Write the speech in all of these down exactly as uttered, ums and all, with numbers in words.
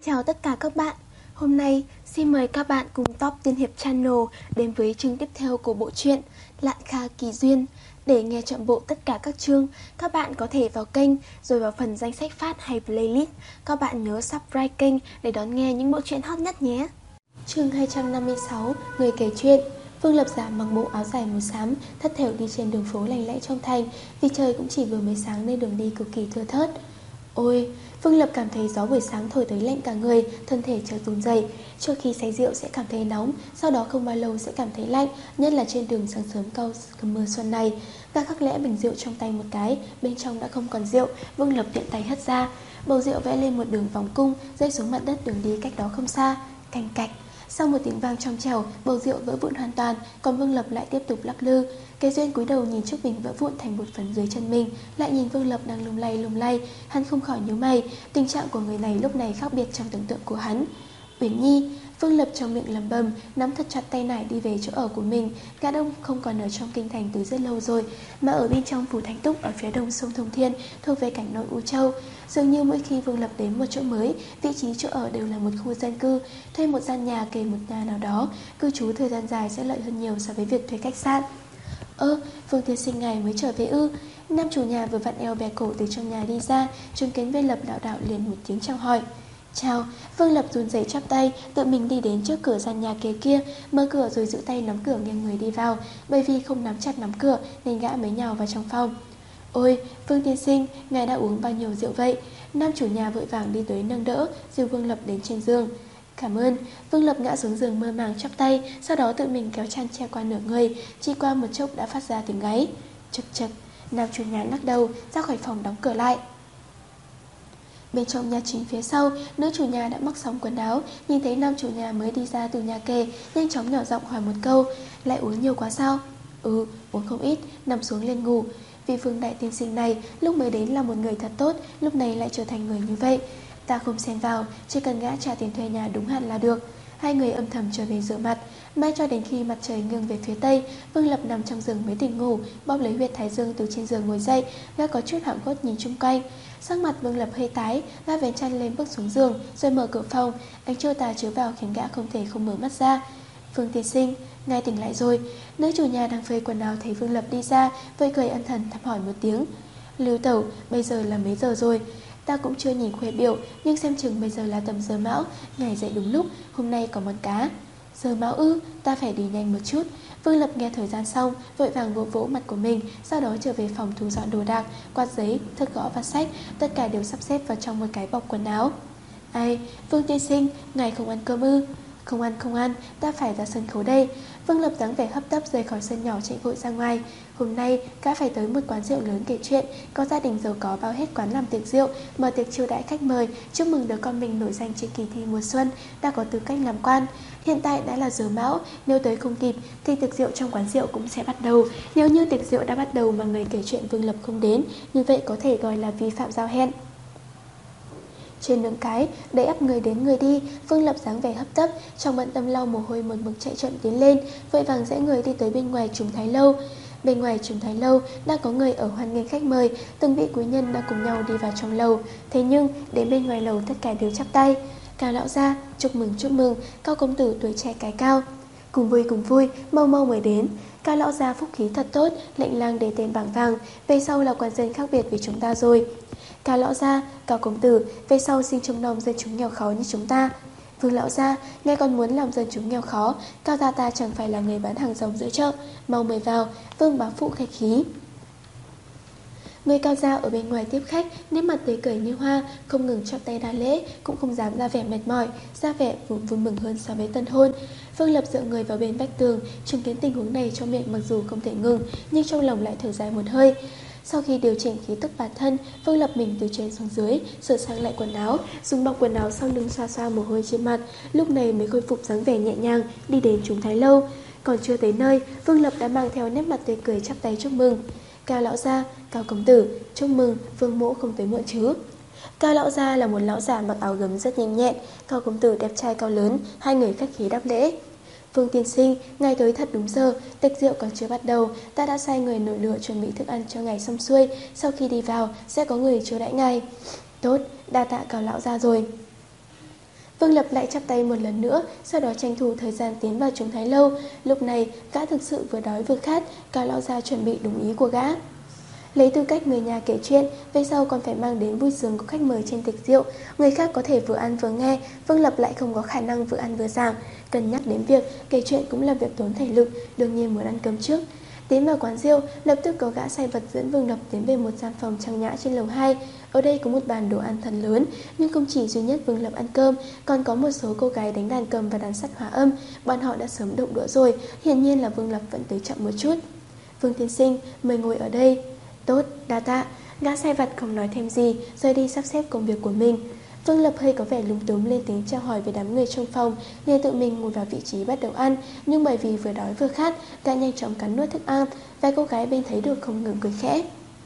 Chào tất cả các bạn. Hôm nay xin mời các bạn cùng Top Tiên Hiệp Channel đến với chương tiếp theo của bộ truyện Lạn Kha Kỳ Duyên. Để nghe trọn bộ tất cả các chương, các bạn có thể vào kênh rồi vào phần danh sách phát hay playlist. Các bạn nhớ subscribe kênh để đón nghe những bộ truyện hot nhất nhé. Chương hai trăm năm mươi sáu, Người kể chuyện. Vương Lập Giả mặc bộ áo dài màu xám, thất thểu đi trên đường phố lành lẽ trong thành, vì trời cũng chỉ vừa mới sáng nên đường đi cực kỳ thưa thớt. Ôi, Vương Lập cảm thấy gió buổi sáng thổi tới lạnh cả người, thân thể chợt run rẩy. Trước khi say rượu sẽ cảm thấy nóng, sau đó không bao lâu sẽ cảm thấy lạnh, nhất là trên đường sáng sớm cao mưa xuân này. Gã khắc lẽ bình rượu trong tay một cái, bên trong đã không còn rượu. Vương Lập tiện tay hất ra, bầu rượu vẽ lên một đường vòng cung, rơi xuống mặt đất đường đi cách đó không xa. Cành cạch. Sau một tiếng vang trong trẻo, bầu rượu vỡ vụn hoàn toàn, còn Vương Lập lại tiếp tục lắc lư. Cái Duyên cúi đầu nhìn chiếc bình vỡ vụn thành một phần dưới chân mình, lại nhìn Vương Lập đang lung lay lung lay, hắn không khỏi nhíu mày. Tình trạng của người này lúc này khác biệt trong tưởng tượng của hắn. Uyển Nhi, Vương Lập trong miệng lẩm bẩm, nắm thật chặt tay nải đi về chỗ ở của mình. Gã đông không còn ở trong kinh thành từ rất lâu rồi, mà ở bên trong phủ Thánh Túc ở phía đông sông Thông Thiên, thuộc về cảnh nội U Châu. Dường như mỗi khi Vương Lập đến một chỗ mới, vị trí chỗ ở đều là một khu dân cư. Thuê một gian nhà kề một nhà nào đó, cư trú thời gian dài sẽ lợi hơn nhiều so với việc thuê khách sạn. Ơ, Vương tiên sinh ngài mới trở về ư? Nam chủ nhà vừa vặn eo bè cổ từ trong nhà đi ra, chứng kiến Vương Lập đạo đạo liền một tiếng chào hỏi. Chào. Vương Lập run rẩy chắp tay, tự mình đi đến trước cửa gian nhà kế kia, mở cửa rồi giữ tay nắm cửa nghiêng người đi vào. Bởi vì không nắm chặt nắm cửa nên gã mới nhào vào trong phòng. Ôi, Vương tiên sinh, ngài đã uống bao nhiêu rượu vậy? Nam chủ nhà vội vàng đi tới nâng đỡ, dìu Vương Lập đến trên giường. Cảm ơn. Vương Lập ngã xuống giường mơ màng chắp tay, sau đó tự mình kéo chăn che qua nửa người, chỉ qua một chốc đã phát ra tiếng gáy. Chật chật. Nam chủ nhà lắc đầu ra khỏi phòng đóng cửa lại. Bên trong nhà chính phía sau, nữ chủ nhà đã mắc xong quần áo, nhìn thấy nam chủ nhà mới đi ra từ nhà kề, nhanh chóng nhỏ giọng hỏi một câu, lại uống nhiều quá sao? Ừ, uống không ít, nằm xuống lên ngủ. Vì Vương đại tiên sinh này lúc mới đến là một người thật tốt, lúc này lại trở thành người như vậy. Ta không xen vào, chỉ cần gã trả tiền thuê nhà đúng hạn là được. Hai người âm thầm trở về rửa mặt. Mãi cho đến khi mặt trời nghiêng về phía tây, Vương Lập nằm trong giường mới tỉnh ngủ, bóp lấy huyệt thái dương từ trên giường ngồi dậy. Gã có chút hoảng hốt nhìn chung quanh. Sắc mặt Vương Lập hơi tái, gã vén chăn lên bước xuống giường, rồi mở cửa phòng. Ánh trưa tà chiếu vào khiến gã không thể không mở mắt ra. Vương tiên sinh, ngài tỉnh lại rồi. Nữ chủ nhà đang phơi quần áo thấy Vương Lập đi ra, vơi cười ân thần thăm hỏi một tiếng. Lưu tẩu, bây giờ là mấy giờ rồi? Ta cũng chưa nhìn khuê biểu, nhưng xem chừng bây giờ là tầm giờ mão. Ngài dậy đúng lúc, hôm nay có món cá. Giờ mão ư, ta phải đi nhanh một chút. Vương Lập nghe thời gian xong, vội vàng vỗ vỗ mặt của mình, sau đó trở về phòng thu dọn đồ đạc, quạt giấy, thước gõ và sách, tất cả đều sắp xếp vào trong một cái bọc quần áo. Ai, Vương tiên sinh, ngài không ăn cơm ư? Không ăn không ăn, ta phải ra sân khấu đây. Vương Lập dáng vẻ hấp tấp rời khỏi sân nhỏ chạy vội ra ngoài. Hôm nay gã phải tới một quán rượu lớn kể chuyện, có gia đình giàu có bao hết quán làm tiệc rượu, mở tiệc chiêu đãi khách mời, chúc mừng đứa con mình nổi danh trên kỳ thi mùa xuân, đã có tư cách làm quan. Hiện tại đã là giờ mão, nếu tới không kịp thì tiệc rượu trong quán rượu cũng sẽ bắt đầu. Nếu như tiệc rượu đã bắt đầu mà người kể chuyện Vương Lập không đến, như vậy có thể gọi là vi phạm giao hẹn. Trên đường cái, đẩy ắp người đến người đi, Vương Lập dáng vẻ hấp tấp, trong bận tâm lau mồ hôi mực mực chạy chậm tiến lên, vội vàng rẽ người đi tới bên ngoài Trùng Thái Lâu. Bên ngoài Trùng Thái Lâu đang có người ở hoan nghênh khách mời, từng vị quý nhân đang cùng nhau đi vào trong lầu. Thế nhưng đến bên ngoài lầu tất cả đều chắp tay. Cao lão gia, chúc mừng chúc mừng, Cao công tử tuổi trẻ cái cao. Cùng vui cùng vui, mau mau mới đến. Cao lão gia phúc khí thật tốt, lệnh lang để tên bảng vàng, về sau là quan dân khác biệt với chúng ta rồi. Cao lão gia, Cao công tử, về sau xin trông nom dân chúng nghèo khó như chúng ta. Vương lão gia, nghe còn muốn làm dân chúng nghèo khó, Cao gia ta chẳng phải là người bán hàng rong giữa chợ, mau mời vào. Vương bá phụ khách khí. Người Cao gia ở bên ngoài tiếp khách, nét mặt tươi cười như hoa, không ngừng chắp tay đa lễ, cũng không dám ra vẻ mệt mỏi, ra vẻ vui, vui mừng hơn so với tân hôn. Vương Lập dựa người vào bên vách tường, chứng kiến tình huống này trong miệng mặc dù không thể ngừng, nhưng trong lòng lại thở dài một hơi. Sau khi điều chỉnh khí tức bản thân, Vương Lập mình từ trên xuống dưới, sửa sang lại quần áo, dùng bọc quần áo sau lưng xoa xoa mồ hôi trên mặt, lúc này mới khôi phục dáng vẻ nhẹ nhàng, đi đến Trùng Thái Lâu. Còn chưa tới nơi, Vương Lập đã mang theo nét mặt tươi cười chắp tay chúc mừng. Cao lão gia, Cao công tử, chúc mừng, Vương mỗ không tới muộn chứ? Cao lão gia là một lão già mặc áo gấm rất nhanh nhẹn, Cao công tử đẹp trai cao lớn, hai người khách khí đáp lễ. Vương tiên sinh, ngài tới thật đúng giờ, tiệc rượu còn chưa bắt đầu, ta đã sai người nổi lửa chuẩn bị thức ăn cho ngài xong xuôi, sau khi đi vào sẽ có người chiêu đãi ngài. Tốt, đa tạ Cao lão gia rồi. Vương Lập lại chắp tay một lần nữa, sau đó tranh thủ thời gian tiến vào Trùng Thái Lâu. Lúc này, gã thực sự vừa đói vừa khát, Cao lão gia chuẩn bị đúng ý của gã. Lấy tư cách người nhà kể chuyện, về sau còn phải mang đến vui sướng của khách mời trên tiệc rượu. Người khác có thể vừa ăn vừa nghe, Vương Lập lại không có khả năng vừa ăn vừa giảng. Cân nhắc đến việc kể chuyện cũng là việc tốn thể lực, đương nhiên muốn ăn cơm trước. Tiến vào quán rượu, lập tức có gã sai vật dẫn Vương Lập đến về một gian phòng trang nhã trên lầu hai. Ở đây có một bàn đồ ăn thật lớn, nhưng không chỉ duy nhất Vương Lập ăn cơm, còn có một số cô gái đánh đàn cầm và đàn sắt hòa âm. Bọn họ đã sớm động đũa rồi, hiển nhiên là Vương Lập vẫn tới chậm một chút. Vương tiên sinh, mời ngồi ở đây. Tốt, đa tạ. Gã sai vặt không nói thêm gì, rời đi sắp xếp công việc của mình. Vương Lập hơi có vẻ lúng túng lên tiếng chào hỏi với đám người trong phòng, liền tự mình ngồi vào vị trí bắt đầu ăn. Nhưng bởi vì vừa đói vừa khát, gã nhanh chóng cắn nuốt thức ăn. Vài cô gái bên thấy được không ngừng cười khẽ.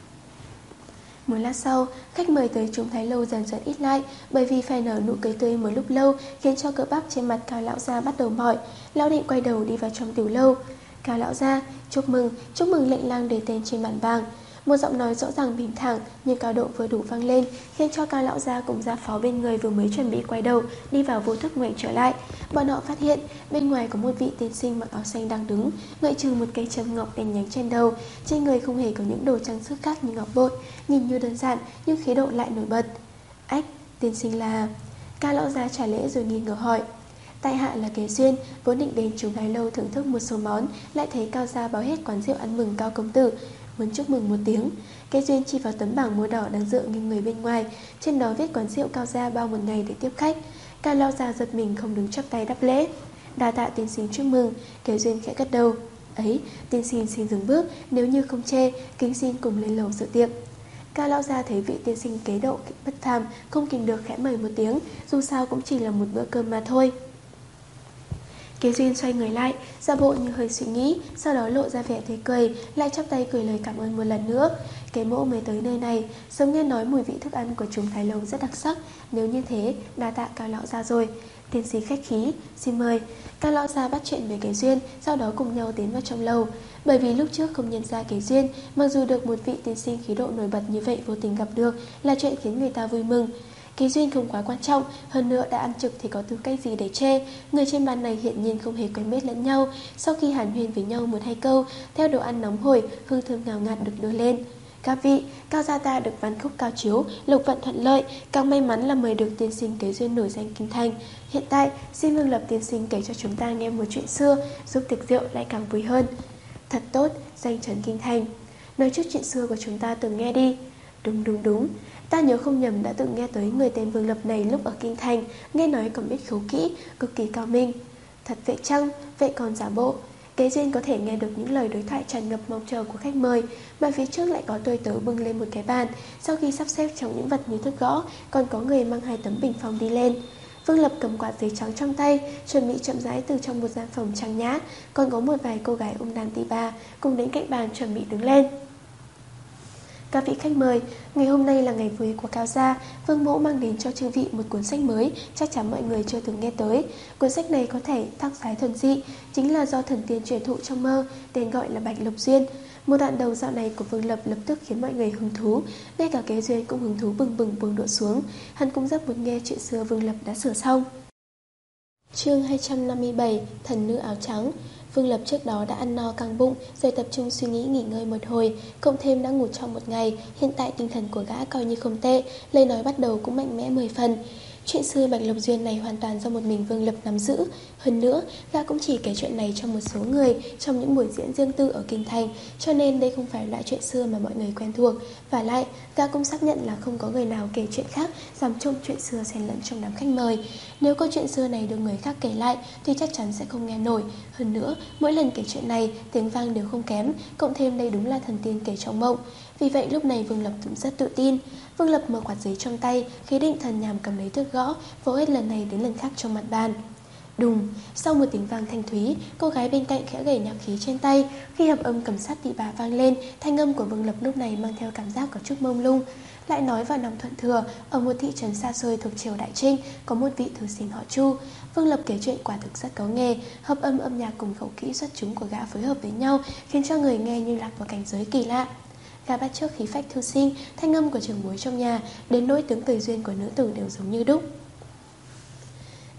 Một lát sau, khách mời tới Trùng Thái Lâu dần dần ít lại, bởi vì phải nở nụ cười tươi một lúc lâu khiến cho cơ bắp trên mặt Cao lão gia bắt đầu mỏi. Lão định quay đầu đi vào trong tiểu lâu. Cao lão gia, chúc mừng, chúc mừng lệnh lang để tên trên bản vàng. Một giọng nói rõ ràng bình thản nhưng cao độ vừa đủ vang lên, khiến cho Cao lão gia cùng gia phó bên người vừa mới chuẩn bị quay đầu đi vào vô thức ngoảnh trở lại. Bọn họ phát hiện bên ngoài có một vị tiên sinh mặc áo xanh đang đứng, ngoại trừ một cây châm ngọc đen nhánh trên đầu, trên người không hề có những đồ trang sức khác như ngọc bội, nhìn như đơn giản nhưng khí độ lại nổi bật. Ách, tiên sinh là... Cao lão gia trả lễ rồi nghi ngờ hỏi. Tại hạ là Kế Duyên, vốn định đến Trùng Thái Lâu thưởng thức một số món, lại thấy Cao gia báo hết quán rượu ăn mừng Cao công tử, muốn chúc mừng một tiếng. Kế Duyên chỉ vào tấm bảng màu đỏ đang dựa nghiêng người bên ngoài, trên đó viết quán rượu Cao gia bao một ngày để tiếp khách. Cao lão gia giật mình không đứng chắp tay đáp lễ. Đa tạ tiên sinh chúc mừng. Kế Duyên khẽ gật đầu. Ấy, tiên sinh xin dừng bước, nếu như không chê, kính xin cùng lên lầu dự tiệc. Cao lão gia thấy vị tiên sinh kế độ bất phàm, không kìm được khẽ mời một tiếng, dù sao cũng chỉ là một bữa cơm mà thôi. Kế Duyên xoay người lại, giả bộ như hơi suy nghĩ, sau đó lộ ra vẻ tươi cười, lại chắp tay cười lời cảm ơn một lần nữa. Kế Mỗ mới tới nơi này, sớm nghe nói mùi vị thức ăn của Trùng Thái Lâu rất đặc sắc, nếu như thế, đa tạ Cao lão gia rồi. Tiên sĩ khách khí, xin mời. Cao lão gia bắt chuyện với Kế Duyên, sau đó cùng nhau tiến vào trong lầu. Bởi vì lúc trước không nhận ra Kế Duyên, mặc dù được một vị tiên sinh khí độ nổi bật như vậy vô tình gặp được, là chuyện khiến người ta vui mừng. Kế Duyên không quá quan trọng, hơn nữa đã ăn trực thì có tư cách gì để chê. Người trên bàn này hiện nhiên không hề quen biết lẫn nhau. Sau khi hàn huyên với nhau một hai câu, theo đồ ăn nóng hổi, hương thơm ngào ngạt được đưa lên. Các vị, Cao gia ta được văn khúc cao chiếu, lộc vận thuận lợi, càng may mắn là mời được tiên sinh Kế Duyên nổi danh kinh thành. Hiện tại, xin Vương Lập tiên sinh kể cho chúng ta nghe một chuyện xưa, giúp tiệc rượu lại càng vui hơn. Thật tốt, danh chấn kinh thành. Nói chút chuyện xưa của chúng ta từng nghe đi. Đúng đúng đúng, ta nhớ không nhầm đã từng nghe tới người tên Vương Lập này lúc ở kinh thành, nghe nói còn biết khấu kỹ, cực kỳ cao minh. Thật vậy chăng, vậy còn giả bộ. Kế Duyên có thể nghe được những lời đối thoại tràn ngập mong chờ của khách mời, mà phía trước lại có tôi tớ bưng lên một cái bàn. Sau khi sắp xếp trong những vật như thức gõ, còn có người mang hai tấm bình phong đi lên. Vương Lập cầm quạt giấy trắng trong tay, chuẩn bị chậm rãi từ trong một gian phòng trang nhã, còn có một vài cô gái ôm đàn tỳ bà cùng đến cạnh bàn chuẩn bị đứng lên. Các vị khách mời, ngày hôm nay là ngày vui của Cao gia, Vương mỗ mang đến cho chư vị một cuốn sách mới, chắc chắn mọi người chưa từng nghe tới. Cuốn sách này có thể thác sái thuần dị, chính là do thần tiên truyền thụ trong mơ, tên gọi là Bạch Lộc Duyên. Một đoạn đầu dạo này của Vương Lập lập tức khiến mọi người hứng thú, ngay cả Kế Duyên cũng hứng thú bừng bừng buông đũa xuống. Hắn cũng rất muốn nghe chuyện xưa Vương Lập đã sửa xong. Chương hai trăm năm mươi bảy, Thần nữ áo trắng. Vương Lập trước đó đã ăn no căng bụng, rồi tập trung suy nghĩ nghỉ ngơi một hồi, cộng thêm đã ngủ trong một ngày, hiện tại tinh thần của gã coi như không tệ, lời nói bắt đầu cũng mạnh mẽ mười phần. Chuyện xưa Bạch Lộc Duyên này hoàn toàn do một mình Vương Lập nắm giữ. Hơn nữa, gã cũng chỉ kể chuyện này cho một số người trong những buổi diễn riêng tư ở kinh thành, cho nên đây không phải loại chuyện xưa mà mọi người quen thuộc. Và lại, gã cũng xác nhận là không có người nào kể chuyện khác dám trộn chuyện xưa xen lẫn trong đám khách mời. Nếu câu chuyện xưa này được người khác kể lại thì chắc chắn sẽ không nghe nổi. Hơn nữa, mỗi lần kể chuyện này, tiếng vang đều không kém, cộng thêm đây đúng là thần tiên kể trong mộng. Vì vậy lúc này Vương Lập cũng rất tự tin. Vương Lập mở quạt giấy trong tay, khí định thần nhàm cầm lấy thước gõ, vỗ hết lần này đến lần khác trong mặt bàn. Đùng, sau một tiếng vang thanh thúy, cô gái bên cạnh khẽ gảy nhạc khí trên tay. Khi hợp âm cầm sắt tỳ bà vang lên, thanh âm của Vương Lập lúc này mang theo cảm giác có chút mông lung. Lại nói vào năm Thuận Thừa, ở một thị trấn xa xôi thuộc triều Đại Trinh, có một vị thư sinh họ Chu. Vương Lập kể chuyện quả thực rất có nghề, hợp âm âm nhạc cùng khẩu kỹ xuất chúng của gã phối hợp với nhau, khiến cho người nghe như lạc vào cảnh giới kỳ lạ. Gã bắt chước khí phách thư sinh, thanh âm của trưởng bối trong nhà, đến nỗi tiếng cười duyên của nữ tử đều giống như đúc.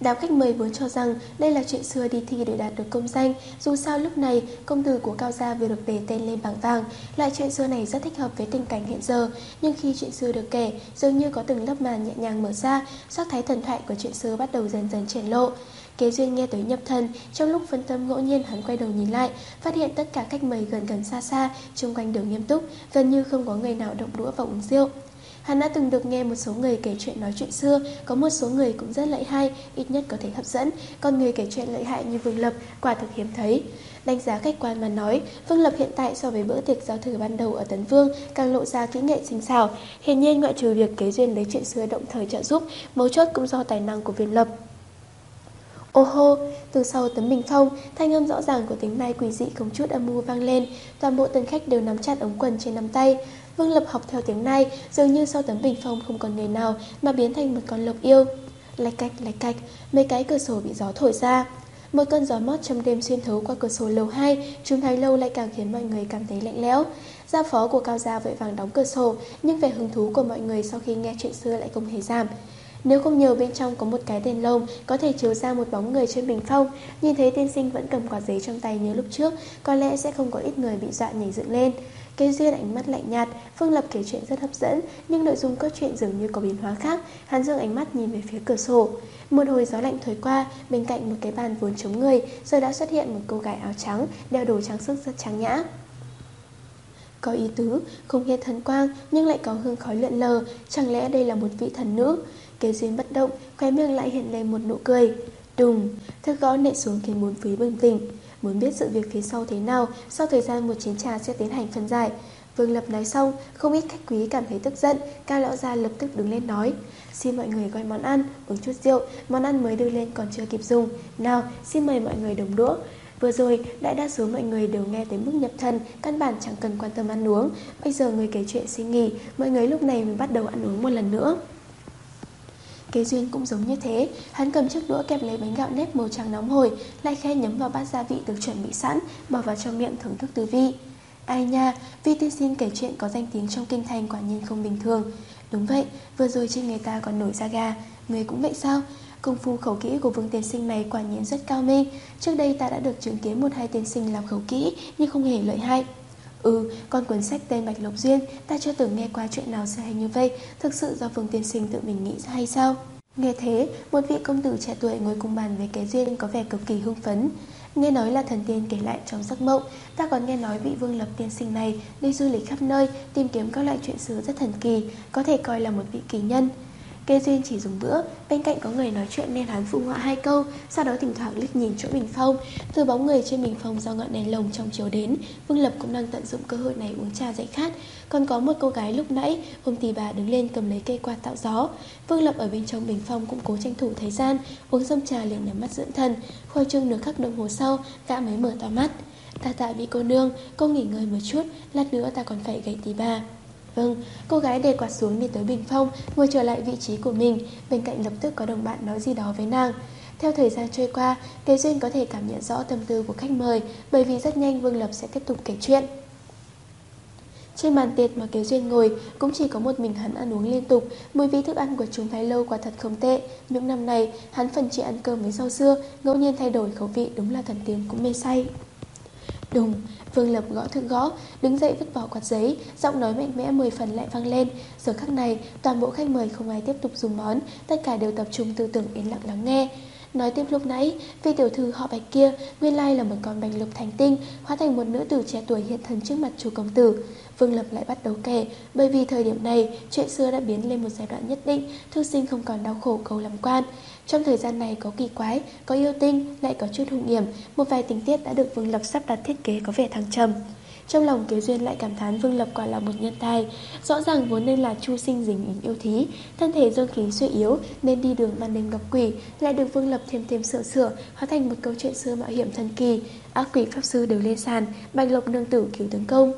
Đám khách mời vốn cho rằng đây là chuyện xưa đi thi để đạt được công danh, dù sao lúc này công tử của Cao gia vừa được đề tên lên bảng vàng, loại chuyện xưa này rất thích hợp với tình cảnh hiện giờ. Nhưng khi chuyện xưa được kể, dường như có từng lớp màn nhẹ nhàng mở ra, sắc thái thần thoại của chuyện xưa bắt đầu dần dần triển lộ. Kế Duyên nghe tới nhập thần, trong lúc phân tâm ngẫu nhiên hắn quay đầu nhìn lại, phát hiện tất cả khách mời gần gần xa xa, xung quanh đều nghiêm túc, gần như không có người nào động đũa và uống rượu. Hắn đã từng được nghe một số người kể chuyện nói chuyện xưa, có một số người cũng rất lợi hại, ít nhất có thể hấp dẫn, còn người kể chuyện lợi hại như Vương Lập quả thực hiếm thấy. Đánh giá khách quan mà nói, Vương Lập hiện tại so với bữa tiệc giao thừa ban đầu ở Tấn Vương càng lộ ra kỹ nghệ tinh xảo. Hiển nhiên ngoại trừ việc Kế Duyên lấy chuyện xưa động thời trợ giúp, mấu chốt cũng do tài năng của Vương Lập. Ô hô, từ sau tấm bình phong, thanh âm rõ ràng của tiếng Mai quỷ dị không chút âm mưu vang lên, toàn bộ tân khách đều nắm chặt ống quần trên nắm tay. Vương Lập học theo tiếng Nai, dường như sau tấm bình phong không còn người nào mà biến thành một con lộc yêu. Lạch cạch lạch cạch, mấy cái cửa sổ bị gió thổi ra. Một cơn gió mót trong đêm xuyên thấu qua cửa sổ lầu hai, Trung Thái Lâu lại càng khiến mọi người cảm thấy lạnh lẽo. Gia phó của Cao gia vội vàng đóng cửa sổ, nhưng vẻ hứng thú của mọi người sau khi nghe chuyện xưa lại không hề giảm. Nếu không nhờ bên trong có một cái đèn lồng có thể chiếu ra một bóng người trên bình phong, nhìn thấy tiên sinh vẫn cầm quạt giấy trong tay như lúc trước, có lẽ sẽ không có ít người bị dọa nhảy dựng lên. Kế Duyên ánh mắt lạnh nhạt, Vương Lập kể chuyện rất hấp dẫn, nhưng nội dung cốt truyện dường như có biến hóa khác. Hắn dừng ánh mắt nhìn về phía cửa sổ. Một hồi gió lạnh thổi qua, bên cạnh một cái bàn vốn trống người, giờ đã xuất hiện một cô gái áo trắng, đeo đồ trang sức rất trang nhã. Có ý tứ, không hiện thần quang nhưng lại có hương khói lượn lờ, chẳng lẽ đây là một vị thần nữ? Kế Duyên bất động, khóe miệng lại hiện lên một nụ cười. Đùng, thức gõ nện xuống khiến bốn phía bừng tỉnh. Muốn biết sự việc phía sau thế nào, sau thời gian một chén trà sẽ tiến hành phân giải. Vương Lập nói xong, không ít khách quý cảm thấy tức giận, Cao lão gia lập tức đứng lên nói: xin mọi người gọi món ăn, uống chút rượu, món ăn mới đưa lên còn chưa kịp dùng. Nào, xin mời mọi người đồng đũa. Vừa rồi, đại đa số mọi người đều nghe tới mức nhập thần, căn bản chẳng cần quan tâm ăn uống. Bây giờ người kể chuyện xin nghỉ, mọi người lúc này mới bắt đầu ăn uống một lần nữa. Kế Duyên cũng giống như thế, hắn cầm chiếc đũa kẹp lấy bánh gạo nếp màu trắng nóng hổi, lại khe nhấm vào bát gia vị được chuẩn bị sẵn, bỏ vào trong miệng thưởng thức tư vị. Ai nha, Vi tiên sinh kể chuyện có danh tiếng trong kinh thành quả nhiên không bình thường. Đúng vậy, vừa rồi trên người ta còn nổi da gà. Người cũng vậy sao? Công phu khẩu kỹ của Vương tiên sinh này quả nhiên rất cao minh. Trước đây ta đã được chứng kiến một hai tiên sinh làm khẩu kỹ nhưng không hề lợi hại. Ừ, còn cuốn sách tên Bạch Lộc Duyên, ta chưa từng nghe qua chuyện nào sẽ hay như vậy. Thực sự do Vương tiên sinh tự mình nghĩ ra hay sao? Nghe thế, một vị công tử trẻ tuổi ngồi cùng bàn với Kế Duyên có vẻ cực kỳ hưng phấn. Nghe nói là thần tiên kể lại trong giấc mộng. Ta còn nghe nói vị Vương Lập tiên sinh này đi du lịch khắp nơi, tìm kiếm các loại chuyện xưa rất thần kỳ, có thể coi là một vị kỳ nhân. Kế Duyên chỉ dùng bữa, bên cạnh có người nói chuyện nên hắn phụ họa hai câu, sau đó thỉnh thoảng liếc nhìn chỗ bình phong. Từ bóng người trên bình phong do ngọn đèn lồng trong chiếu đến, Vương Lập cũng đang tận dụng cơ hội này uống trà giải khát. Còn có một cô gái lúc nãy ôm tì bà đứng lên cầm lấy cây quạt tạo gió. Vương Lập ở bên trong bình phong cũng cố tranh thủ thời gian, uống xong trà liền nhắm mắt dưỡng thần. Khoai trương nửa khắc đồng hồ sau, gã mới mở to mắt. Ta tạ bị cô nương, cô nghỉ ngơi một chút, lát nữa ta còn phải gậy tì bà. Vâng, cô gái để quạt xuống đi tới bình phong, ngồi trở lại vị trí của mình. Bên cạnh lập tức có đồng bạn nói gì đó với nàng. Theo thời gian trôi qua, Kế Duyên có thể cảm nhận rõ tâm tư của khách mời, bởi vì rất nhanh Vương Lập sẽ tiếp tục kể chuyện. Trên bàn tiệc mà Kế Duyên ngồi cũng chỉ có một mình hắn ăn uống liên tục. Mùi vị thức ăn của Trung Thái Lâu quả thật không tệ. Những năm này hắn phần chỉ ăn cơm với rau dưa, ngẫu nhiên thay đổi khẩu vị, đúng là thần tiên cũng mê say. Đùng, Vương Lập gõ thượng gõ, đứng dậy vứt bỏ quạt giấy, giọng nói mạnh mẽ mười phần lại vang lên. Giờ khắc này, toàn bộ khách mời không ai tiếp tục dùng món, tất cả đều tập trung tư tưởng yên lặng lắng nghe. Nói tiếp lúc nãy, vị tiểu thư họ Bạch kia nguyên lai là một con bạch lục thành tinh, hóa thành một nữ tử trẻ tuổi hiện thân trước mặt chủ công tử. Vương Lập lại bắt đầu kể, bởi vì thời điểm này, chuyện xưa đã biến lên một giai đoạn nhất định, thư sinh không còn đau khổ cầu làm quan. Trong thời gian này có kỳ quái, có yêu tinh, lại có chút hung hiểm, một vài tình tiết đã được Vương Lập sắp đặt thiết kế có vẻ thăng trầm. Trong lòng Kế Duyên lại cảm thán Vương Lập quả là một nhân tài. Rõ ràng vốn nên là chu sinh dính ý yêu thí, thân thể dương khí suy yếu nên đi đường ban đêm gặp quỷ, lại được Vương Lập thêm thêm sửa sửa, hóa thành một câu chuyện xưa mạo hiểm thần kỳ. Ác quỷ pháp sư đều lên sàn, Bạch Lộc nương tử cứu tướng công.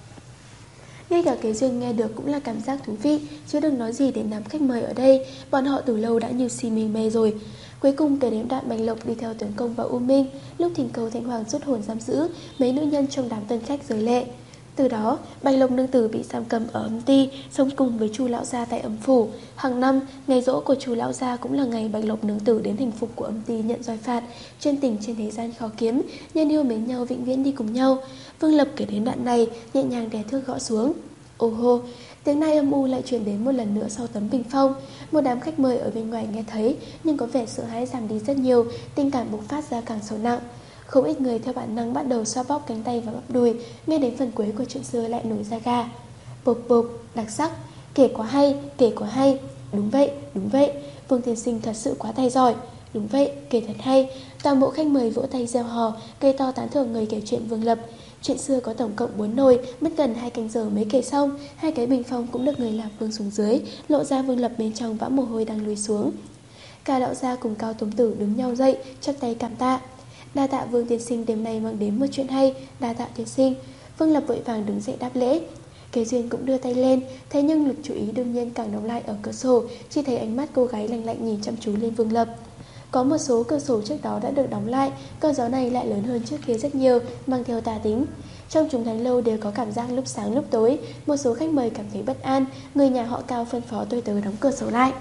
Ngay cả Kế Duyên nghe được cũng là cảm giác thú vị, chứ đừng nói gì đến đám khách mời ở đây, bọn họ từ lâu đã như si mê mê rồi. Cuối cùng kể đến đoạn Bạch Lộc đi theo tướng công và U Minh, lúc thỉnh cầu Thanh Hoàng rút hồn giam giữ, mấy nữ nhân trong đám tân khách rơi lệ. Từ đó, Bạch Lộc nương tử bị giam cầm ở âm ti, sống cùng với Chu lão gia tại âm phủ. Hàng năm, ngày giỗ của Chu lão gia cũng là ngày Bạch Lộc nương tử đến hình phục của âm ti nhận roi phạt. Trên tình trên thế gian khó kiếm, nhân yêu mến nhau vĩnh viễn đi cùng nhau. Vương Lập kể đến đoạn này, nhẹ nhàng đè thước gõ xuống. Ô hô, tiếng nai âm u lại truyền đến một lần nữa sau tấm bình phong. Một đám khách mời ở bên ngoài nghe thấy, nhưng có vẻ sợ hãi giảm đi rất nhiều, tình cảm bộc phát ra càng sâu nặng. Không ít người theo bản năng bắt đầu xoa bóp cánh tay và bắp đùi, nghe đến phần cuối của chuyện xưa lại nổi da gà. Bộp bộp, đặc sắc, kể quá hay, kể quá hay. Đúng vậy, đúng vậy, Vương tiên sinh thật sự quá tài giỏi. Đúng vậy, kể thật hay. Toàn bộ khách mời vỗ tay reo hò, cây to tán thưởng người kể chuyện Vương Lập. Chuyện xưa có tổng cộng bốn nồi, mất gần hai canh giờ mới kể xong. Hai cái bình phong cũng được người làm vương xuống dưới, lộ ra Vương Lập bên trong vã mồ hôi đang lùi xuống. Cả lão gia cùng Cao Tống Tử đứng nhau dậy, chắp tay cảm tạ. Đa tạ Vương tiên sinh đêm nay mang đến một chuyện hay. Đa tạ tiên sinh. Vương Lập vội vàng đứng dậy đáp lễ. Kế Duyên cũng đưa tay lên, thế nhưng lực chú ý đương nhiên càng đóng lại ở cửa sổ, chỉ thấy ánh mắt cô gái lạnh lạnh nhìn chăm chú lên Vương Lập. Có một số cửa sổ trước đó đã được đóng lại, cơn gió này lại lớn hơn trước kia rất nhiều, mang theo tà tính. Trong chúng thánh lâu đều có cảm giác lúc sáng lúc tối. Một số khách mời cảm thấy bất an, người nhà họ Cao phân phó tôi tớ đóng cửa sổ lại.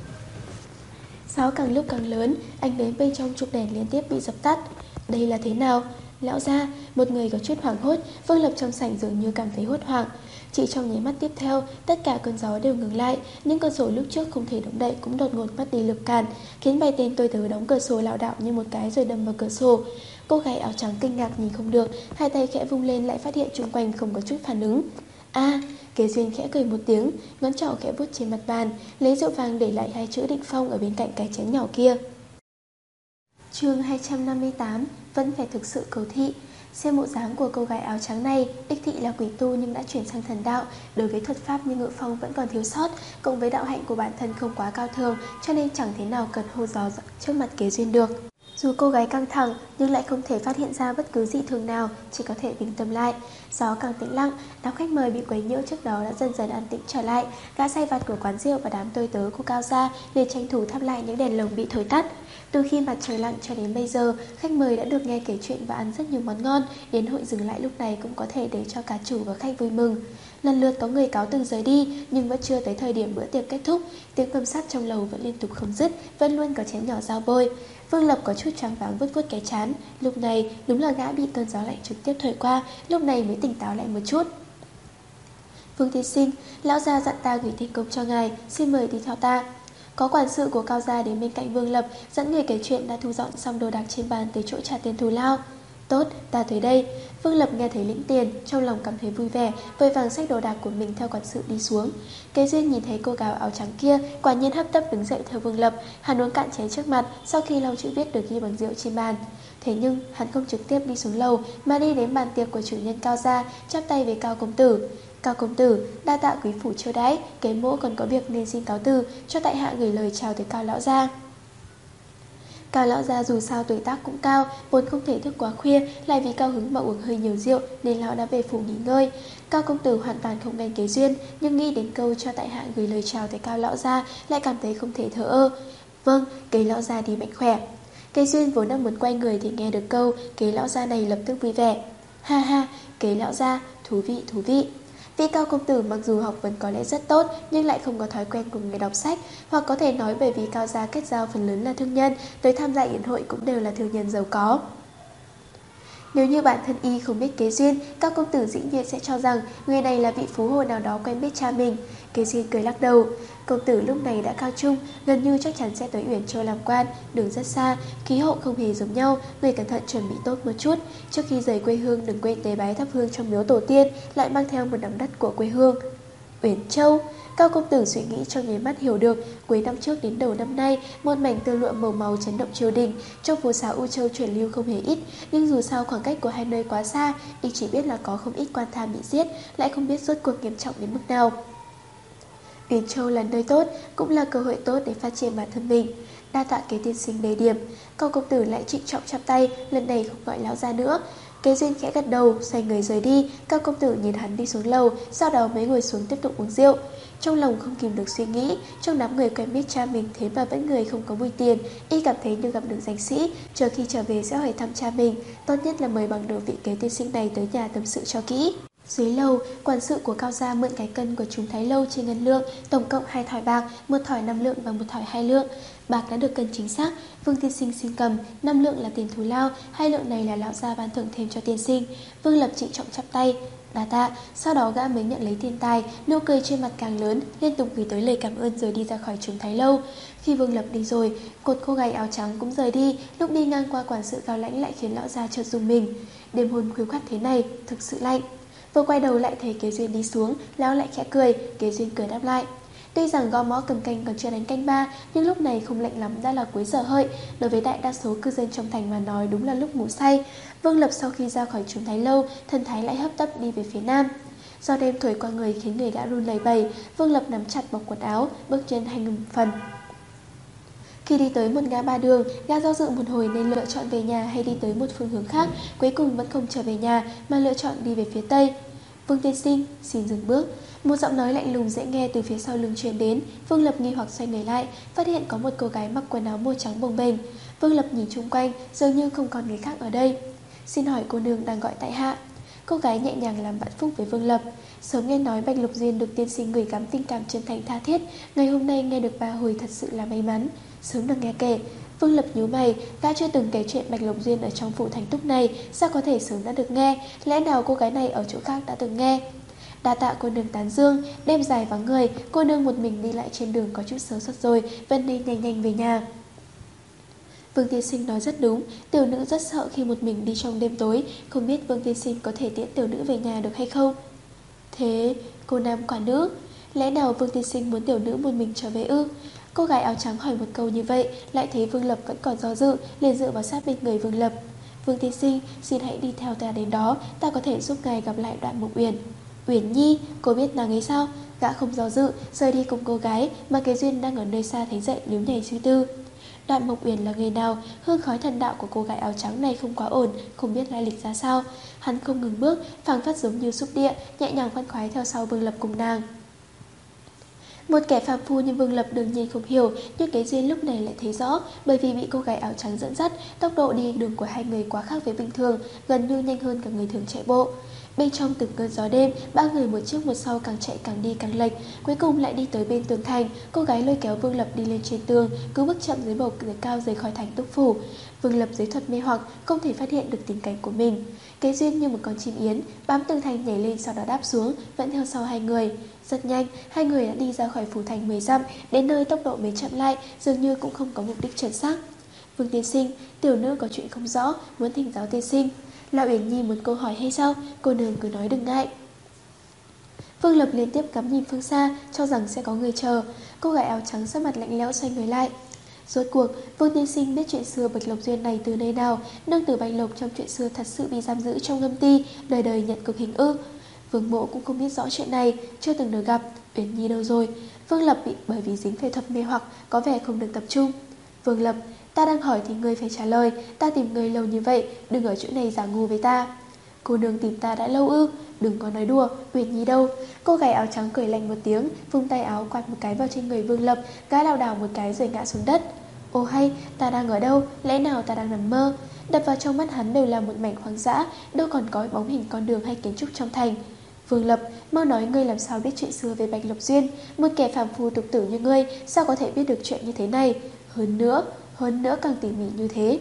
Gió càng lúc càng lớn, ánh đến bên trong trụ đèn liên tiếp bị dập tắt. Đây là thế nào? Lão gia, một người có chút hoảng hốt. Vương Lập trong sảnh dường như cảm thấy hốt hoảng. Chỉ trong nháy mắt tiếp theo, tất cả cơn gió đều ngừng lại. Những cửa sổ lúc trước không thể động đậy cũng đột ngột mất đi lực cản, khiến bay tên tôi tớ đóng cửa sổ lảo đảo như một cái rồi đâm vào cửa sổ. Cô gái áo trắng kinh ngạc nhìn không được, hai tay khẽ vung lên lại phát hiện xung quanh không có chút phản ứng. A, à, Kế Duyên khẽ cười một tiếng, ngón trỏ khẽ vuốt trên mặt bàn, lấy rượu vàng để lại hai chữ Định Phong ở bên cạnh cái chén nhỏ kia. Chương hai trăm năm mươi tám, vẫn phải thực sự cầu thị. Xem bộ dáng của cô gái áo trắng này, đích thị là quỷ tu nhưng đã chuyển sang thần đạo. Đối với thuật pháp như ngự phong vẫn còn thiếu sót, cộng với đạo hạnh của bản thân không quá cao thường, cho nên chẳng thế nào cần hô gió trước mặt Kế Duyên được. Dù cô gái căng thẳng nhưng lại không thể phát hiện ra bất cứ dị thường nào, chỉ có thể bình tâm lại. Gió càng tĩnh lặng, đám khách mời bị quấy nhiễu trước đó đã dần dần an tĩnh trở lại. Gã sai vặt của quán rượu và đám tôi tớ của Cao gia liền tranh thủ thắp lại những đèn lồng bị thổi tắt. Từ khi mặt trời lặn cho đến bây giờ, khách mời đã được nghe kể chuyện và ăn rất nhiều món ngon. Đến hội dừng lại lúc này cũng có thể để cho cả chủ và khách vui mừng. Lần lượt có người cáo từ rời đi, nhưng vẫn chưa tới thời điểm bữa tiệc kết thúc. Tiếng cơm sắt trong lầu vẫn liên tục không dứt, vẫn luôn có chén nhỏ dao bôi. Vương Lập có chút choáng váng vuốt vuốt cái trán. Lúc này đúng là gã bị cơn gió lạnh trực tiếp thổi qua, lúc này mới tỉnh táo lại một chút. Vương tiên sinh, lão gia dặn ta gửi tin công cho ngài, xin mời đi theo ta. Có quản sự của Cao gia đến bên cạnh Vương Lập, dẫn người kể chuyện đã thu dọn xong đồ đạc trên bàn tới chỗ trả tiền thù lao. Tốt, ta tới đây. Vương Lập nghe thấy lĩnh tiền, trong lòng cảm thấy vui vẻ, vội vàng xách đồ đạc của mình theo quản sự đi xuống. Kế Duyên nhìn thấy cô gái áo trắng kia, quả nhiên hấp tấp đứng dậy theo Vương Lập. Hắn uống cạn chén trước mặt, sau khi lau chữ viết được ghi bằng rượu trên bàn. Thế nhưng hắn không trực tiếp đi xuống lầu, mà đi đến bàn tiệc của chủ nhân Cao gia, chắp tay với Cao công tử. Cao công tử, đa tạ quý phủ chiêu đãi, kế mỗ còn có việc nên xin cáo từ, cho tại hạ gửi lời chào tới Cao lão gia. Cao lão gia dù sao tuổi tác cũng cao, vốn không thể thức quá khuya, lại vì cao hứng mà uống hơi nhiều rượu nên lão đã về phủ nghỉ ngơi. Cao công tử hoàn toàn không ghen Kế Duyên, nhưng nghĩ đến câu cho tại hạ gửi lời chào tới Cao lão gia, lại cảm thấy không thể thờ ơ. Vâng, Kế lão gia đi mạnh khỏe. Kế Duyên vốn đang muốn quay người thì nghe được câu Kế lão gia này lập tức vui vẻ. Ha ha, Kế lão gia, thú vị thú vị. Vị Cao công tử mặc dù học vấn có lẽ rất tốt, nhưng lại không có thói quen cùng người đọc sách, hoặc có thể nói bởi vì Cao gia kết giao phần lớn là thương nhân, tới tham gia yến hội cũng đều là thương nhân giàu có. Nếu như bản thân y không biết Kế Duyên, Cao công tử dĩ nhiên sẽ cho rằng người này là vị phú hồ nào đó quen biết cha mình. Kế Duyên cười lắc đầu. Công tử lúc này đã cao trung, gần như chắc chắn sẽ tới Uyển Châu làm quan, đường rất xa, khí hậu không hề giống nhau, người cẩn thận chuẩn bị tốt một chút. Trước khi rời quê hương đừng quên tế bái thắp hương trong miếu tổ tiên, lại mang theo một nắm đất của quê hương. Uyển Châu. Cao công tử suy nghĩ trong nháy mắt hiểu được, cuối năm trước đến đầu năm nay, một mảnh tơ lụa màu màu chấn động triều đình, trong phố xá U Châu chuyển lưu không hề ít, nhưng dù sao khoảng cách của hai nơi quá xa, y chỉ biết là có không ít quan tham bị giết, lại không biết rốt cuộc nghiêm trọng đến mức nào. Uyển Châu là nơi tốt, cũng là cơ hội tốt để phát triển bản thân mình. Đa tạ Kế tiên sinh đề điểm. Cao công tử lại trịnh trọng chắp tay, lần này không gọi lão ra nữa. Kế Duyên khẽ gật đầu, xoay người rời đi. Cao công tử nhìn hắn đi xuống lầu, sau đó mới ngồi xuống tiếp tục uống rượu. Trong lòng không kìm được suy nghĩ, trong đám người quen biết cha mình thế mà vẫn người không có mùi tiền, y cảm thấy như gặp được danh sĩ, chờ khi trở về sẽ hỏi thăm cha mình, tốt nhất là mời bằng được vị Kế tiên sinh này tới nhà tâm sự cho kỹ. Dưới lầu, quản sự của Cao gia mượn cái cân của chúng Thái Lâu trên ngân lượng, tổng cộng hai thỏi bạc, một thỏi năm lượng và một thỏi hai lượng. Bạc đã được cân chính xác, Vương tiên sinh xin cầm, năm lượng là tiền thù lao, hai lượng này là lão gia ban thưởng thêm cho tiên sinh. Vương Lập trịnh trọng chắp tay, đa tạ. Sau đó gã mới nhận lấy tiền tài, nụ cười trên mặt càng lớn, liên tục gửi tới lời cảm ơn rồi đi ra khỏi trường Thái Lâu. Khi Vương Lập đi rồi, cột cô gái áo trắng cũng rời đi. Lúc đi ngang qua quản sự cao lãnh lại khiến lão gia chợt rùng mình. Đêm hôn khuya khoắt thế này, thực sự lạnh. Vừa quay đầu lại thấy Kế Duyên đi xuống, lão lại khẽ cười. Kế Duyên cười đáp lại. Tuy rằng gò mõ cầm canh còn chưa đánh canh ba, nhưng lúc này không lạnh lắm, đã là cuối giờ hợi. Đối với đại đa số cư dân trong thành mà nói, đúng là lúc ngủ say. Vương Lập sau khi ra khỏi trường Thái Lâu, thần thái lại hấp tấp đi về phía nam. Do đêm thổi qua người khiến người gã run lẩy bẩy, Vương Lập nắm chặt bọc quần áo, bước chân hành ngừng phần. Khi đi tới một ngã ba đường, gã do dự một hồi nên lựa chọn về nhà hay đi tới một phương hướng khác, cuối cùng vẫn không trở về nhà mà lựa chọn đi về phía tây. Vương tiên sinh, xin dừng bước. Một giọng nói lạnh lùng dễ nghe từ phía sau lưng truyền đến. Vương Lập nghi hoặc xoay người lại, phát hiện có một cô gái mặc quần áo màu trắng bồng bềnh. Vương Lập nhìn chung quanh, dường như không còn người khác ở đây. Xin hỏi cô nương đang gọi tại hạ? Cô gái nhẹ nhàng làm vạn phúc với Vương Lập. Sớm nghe nói Bạch Lộc Duyên được tiên sinh gửi gắm tình cảm chân thành tha thiết, ngày hôm nay nghe được ba hồi thật sự là may mắn. Sớm được nghe kể. Vương Lập nhíu mày, gã chưa từng kể chuyện Bạch Lộc Duyên ở trong phủ thành túc này, sao có thể sớm đã được nghe? Lẽ nào cô gái này ở chỗ khác đã từng nghe? Đa tạ cô nương tán dương, đêm dài vắng người, cô nương một mình đi lại trên đường có chút sớ sất rồi, vẫn nên nhanh nhanh về nhà. Vương tiên sinh nói rất đúng, tiểu nữ rất sợ khi một mình đi trong đêm tối, không biết Vương tiên sinh có thể tiễn tiểu nữ về nhà được hay không? Thế, cô nam quả nữ, lẽ nào Vương tiên sinh muốn tiểu nữ một mình trở về ư? Cô gái áo trắng hỏi một câu như vậy, lại thấy Vương Lập vẫn còn do dự, liền dựa vào sát bên người Vương Lập. Vương tiên sinh, xin hãy đi theo ta đến đó, ta có thể giúp ngài gặp lại Đoạn Mộc Uyển. Uyển Nhi, cô biết nàng ấy sao? Gã không do dự, rời đi cùng cô gái, mà Kế Duyên đang ở nơi xa thấy dậy liếu nhảy suy tư. Đoạn Mộc Uyển là người nào? Hương khói thần đạo của cô gái áo trắng này không quá ổn, không biết lai lịch ra sao. Hắn không ngừng bước, phảng phất giống như xúc địa, nhẹ nhàng khoan khoái theo sau Vương Lập cùng nàng. Một kẻ phàm phu như Vương Lập đương nhiên không hiểu, nhưng Kế Duyên lúc này lại thấy rõ, bởi vì bị cô gái áo trắng dẫn dắt, tốc độ đi đường của hai người quá khác với bình thường, gần như nhanh hơn cả người thường chạy bộ. Bên trong từng cơn gió đêm, ba người một trước một sau càng chạy càng đi càng lệch, cuối cùng lại đi tới bên tường thành. Cô gái lôi kéo Vương Lập đi lên trên tường, cứ bước chậm dưới bầu trời cao rời khỏi thành túc phủ. Vương Lập dưới thuật mê hoặc, không thể phát hiện được tình cảnh của mình. Kế Duyên như một con chim yến, bám tường thành nhảy lên sau đó đáp xuống, vẫn theo sau hai người. Rất nhanh, hai người đã đi ra khỏi phủ thành mười dặm, đến nơi tốc độ mới chậm lại, dường như cũng không có mục đích chuẩn xác. Vương tiên sinh, tiểu nữ có chuyện không rõ, muốn thỉnh giáo tiên sinh. Lão Uyển Nhi một câu hỏi hay sao? Cô nương cứ nói đừng ngại. Vương Lập liên tiếp ngắm nhìn phương xa, cho rằng sẽ có người chờ. Cô gái áo trắng sắc mặt lạnh lẽo xoay người lại. Rốt cuộc, Vương tiên sinh biết chuyện xưa Bạch Lộc Duyên này từ nơi nào? Nương tử Bạch Lộc trong chuyện xưa thật sự bị giam giữ trong ngâm ti, đời đời nhận cực hình ư? Vương Mộ cũng không biết rõ chuyện này, chưa từng được gặp. Uyển Nhi đâu rồi? Vương Lập bị bởi vì dính phê thuật mê hoặc, có vẻ không được tập trung. Vương Lập, ta đang hỏi thì ngươi phải trả lời, ta tìm ngươi lâu như vậy, đừng ở chỗ này giả ngu với ta. Cô nương tìm ta đã lâu ư? Đừng có nói đùa, Uyển Nhi đâu? Cô gái áo trắng cười lạnh một tiếng, vung tay áo quạt một cái vào trên người Vương Lập, gã lảo đảo một cái rồi ngã xuống đất. Ô hay, ta đang ở đâu? Lẽ nào ta đang nằm mơ? Đập vào trong mắt hắn đều là một mảnh hoang dã, đâu còn có bóng hình con đường hay kiến trúc trong thành. Vương Lập, mau nói ngươi làm sao biết chuyện xưa về Bạch Lộc Duyên? Một kẻ phàm phu tục tử như ngươi, sao có thể biết được chuyện như thế này? Hơn nữa, hơn nữa càng tỉ mỉ như thế.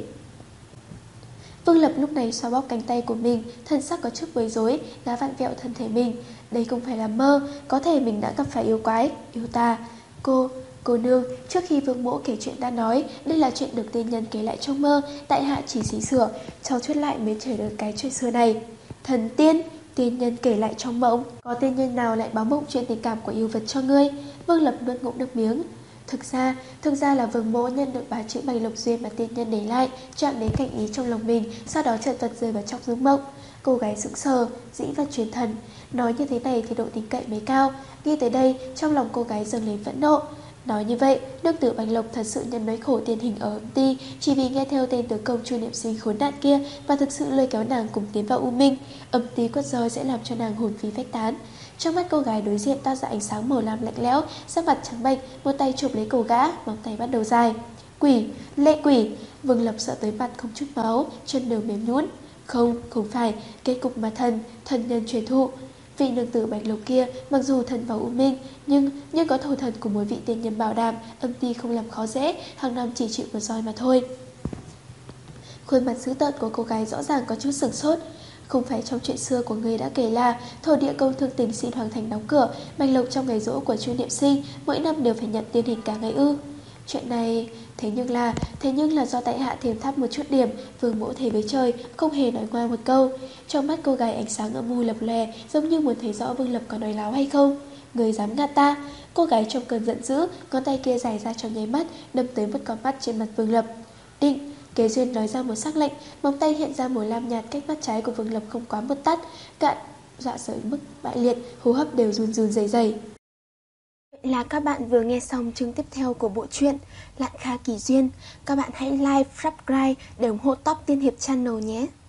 Vương Lập lúc này xoa bóp cánh tay của mình, thân sắc có chút bối rối, gã vặn vẹo thân thể mình. Đây không phải là mơ, có thể mình đã gặp phải yêu quái, yêu ta. Cô, cô nương, trước khi Vương Mỗ kể chuyện đã nói, đây là chuyện được tiên nhân kể lại trong mơ, tại hạ chỉ xí sửa, cho chút lại mới trở được cái chuyện xưa này. Thần tiên, tiên nhân kể lại trong mộng, có tiên nhân nào lại báo mộng chuyện tình cảm của yêu vật cho ngươi? Vương Lập nuốt ngụm nước miếng. Thực ra, thực ra là Vương Mỗ nhận được ba chữ Bạch Lộc Duyên mà tiên nhân để lại, chạm đến cảnh ý trong lòng mình, sau đó chợt vật rơi vào trong giấc mộng. Cô gái sững sờ, dĩ vật truyền thần. Nói như thế này thì độ tin cậy mới cao. Nghe tới đây, trong lòng cô gái dâng lên phẫn nộ. Nói như vậy, nương tử Bạch Lộc thật sự nhân nói khổ tiền hình ở âm ti, chỉ vì nghe theo tên tướng công Chu Niệm Sinh khốn nạn kia và thực sự lôi kéo nàng cùng tiến vào u minh. Âm ti quất roi sẽ làm cho nàng hồn phi phách tán. Trong mắt cô gái đối diện tạo ra ánh sáng màu lam lạnh lẽo, sắc mặt trắng bệch, một tay chụp lấy cổ gã, móng tay bắt đầu dài. Quỷ, lệ quỷ! Vương Lập sợ tới mặt không chút máu, chân đều mềm nhũn. Không, không phải, kết cục mà thần, thần nhân truyền thụ. Vị nương tử Bạch Lộc kia mặc dù thần vào U Minh, nhưng nhưng có thổ thần của một vị tiên nhân bảo đảm, âm ty không làm khó dễ, hàng năm chỉ chịu một roi mà thôi. Khuôn mặt dữ tợn của cô gái rõ ràng có chút sửng sốt. Không phải trong chuyện xưa của người đã kể là thổ địa công thương tình xin hoàng thành đóng cửa, Bạch Lộc trong ngày giỗ của Chu Niệm Sinh mỗi năm đều phải nhận tiên hình cả ngày ư? Chuyện này, thế nhưng là, thế nhưng là do tại hạ thêm thắp một chút điểm, vương mẫu thề với trời, không hề nói ngoa một câu. Trong mắt cô gái ánh sáng âm u lập lòe, giống như muốn thấy rõ Vương Lập có nói láo hay không. Người dám gạt ta? Cô gái trong cơn giận dữ, ngón tay kia dài ra trong nháy mắt, đâm tới một con mắt trên mặt Vương Lập. Định. Kế Duyên nói ra một sắc lệnh, móng tay hiện ra màu lam nhạt cách mắt trái của Vương Lập không quá một tát, cạn dọa sợ mức bại liệt, hô hấp đều run run rẩy rẩy. Vậy là các bạn vừa nghe xong chương tiếp theo của bộ truyện Lạn Kha Kỳ Duyên. Các bạn hãy like, subscribe để ủng hộ Top Tiên Hiệp Channel nhé.